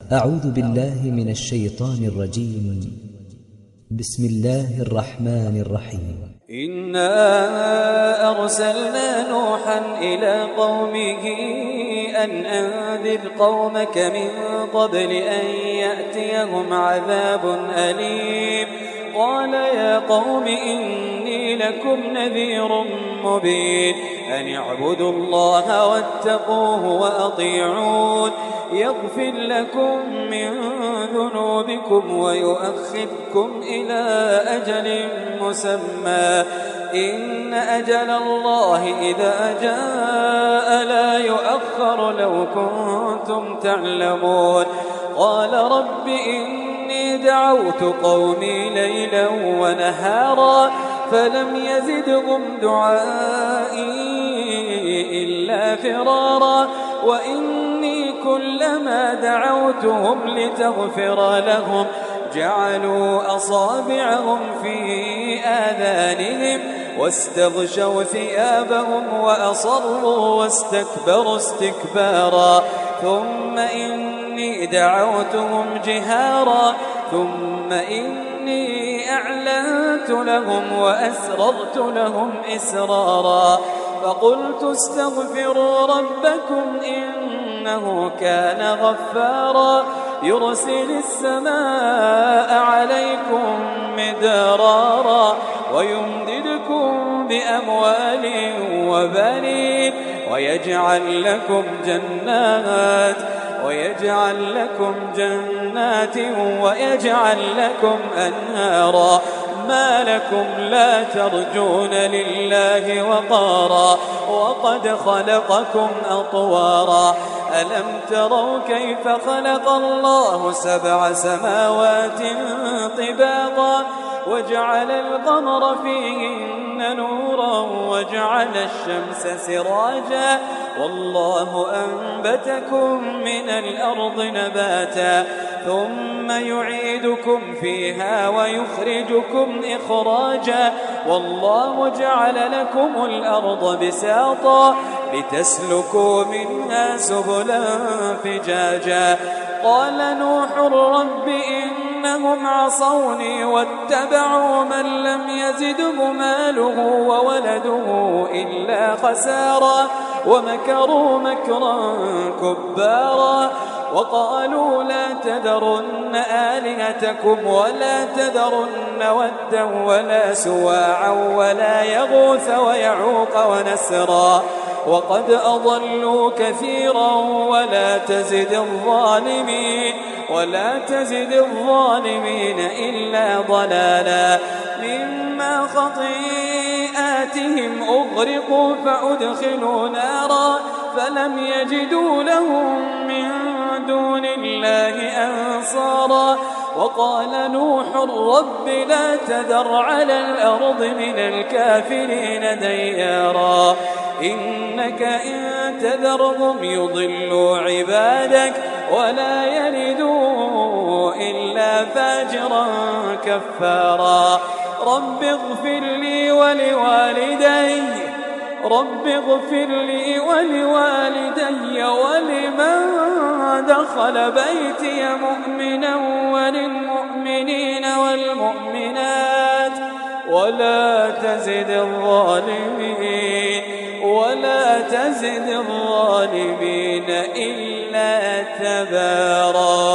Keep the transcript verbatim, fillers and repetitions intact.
أعوذ بالله من الشيطان الرجيم. بسم الله الرحمن الرحيم. إنا أرسلنا نوحا إلى قومه أن أنذر قومك من قبل أن يأتيهم عذاب أليم. قال يا قوم إني لكم نذير مبين أن اعبدوا الله واتقوه وأطيعون يغفر لكم من ذنوبكم ويؤخركم إلى أجل مسمى إن أجل الله إذا جاء لا يؤخر لو كنتم تعلمون. قال رب إني دعوت قومي ليلا ونهارا فلم يزدهم دعائي إلا فرارا وإني كلما دعوتهم لتغفر لهم جعلوا أصابعهم في آذانهم واستغشوا ثيابهم وأصروا واستكبروا استكبارا ثم إني دعوتهم جهارا ثم إني أعلنت لهم وأسررت لهم إسرارا فقلت استغفروا ربكم إنه كان غفارا يرسل السماء عليكم مدرارا ويمددكم بأموال وبنين ويجعل لكم جنات ويجعل لكم جنات ويجعل لكم أنهارا ما لكم لا ترجون لله وقارا وقد خلقكم أطوارا ألم تروا كيف خلق الله سبع سماوات طباقا وجعل القمر فيهن نورا وجعل الشمس سراجا والله أنبتكم من الأرض نباتا ثم يعيدكم فيها ويخرجكم إخراجا والله جعل لكم الأرض بساطا لتسلكوا منها سبلا فجاجا. قال نوح رب إنهم عصوني واتبعوا من لم يزده ماله وولده إلا خسارا ومكروا مكرا كبارا وقالوا لا تذرن آلهتكم ولا تذرن ودا ولا سواعا ولا يغوث ويعوق ونسرا وقد أضلوا كثيرا ولا تزد الظالمين ولا تزد الظالمين إلا ضلالا مما خطيئاتهم أغرقوا فأدخلوا نارا فلم يجدوا لهم من دون الله أنصارا. وقال نوح رب لا تذر على الأرض من الكافرين ديارا إنك إن تذرهم يضلوا عبادك ولا يلدوا إلا فاجرا كفارا. رب اغفر لي ولوالدي رب اغفر لي ولوالدي ولمن دخل بيتي مؤمنا وللمؤمنين والمؤمنات ولا تزد الظالمين ولا تزد الظالمين إلا تبارا.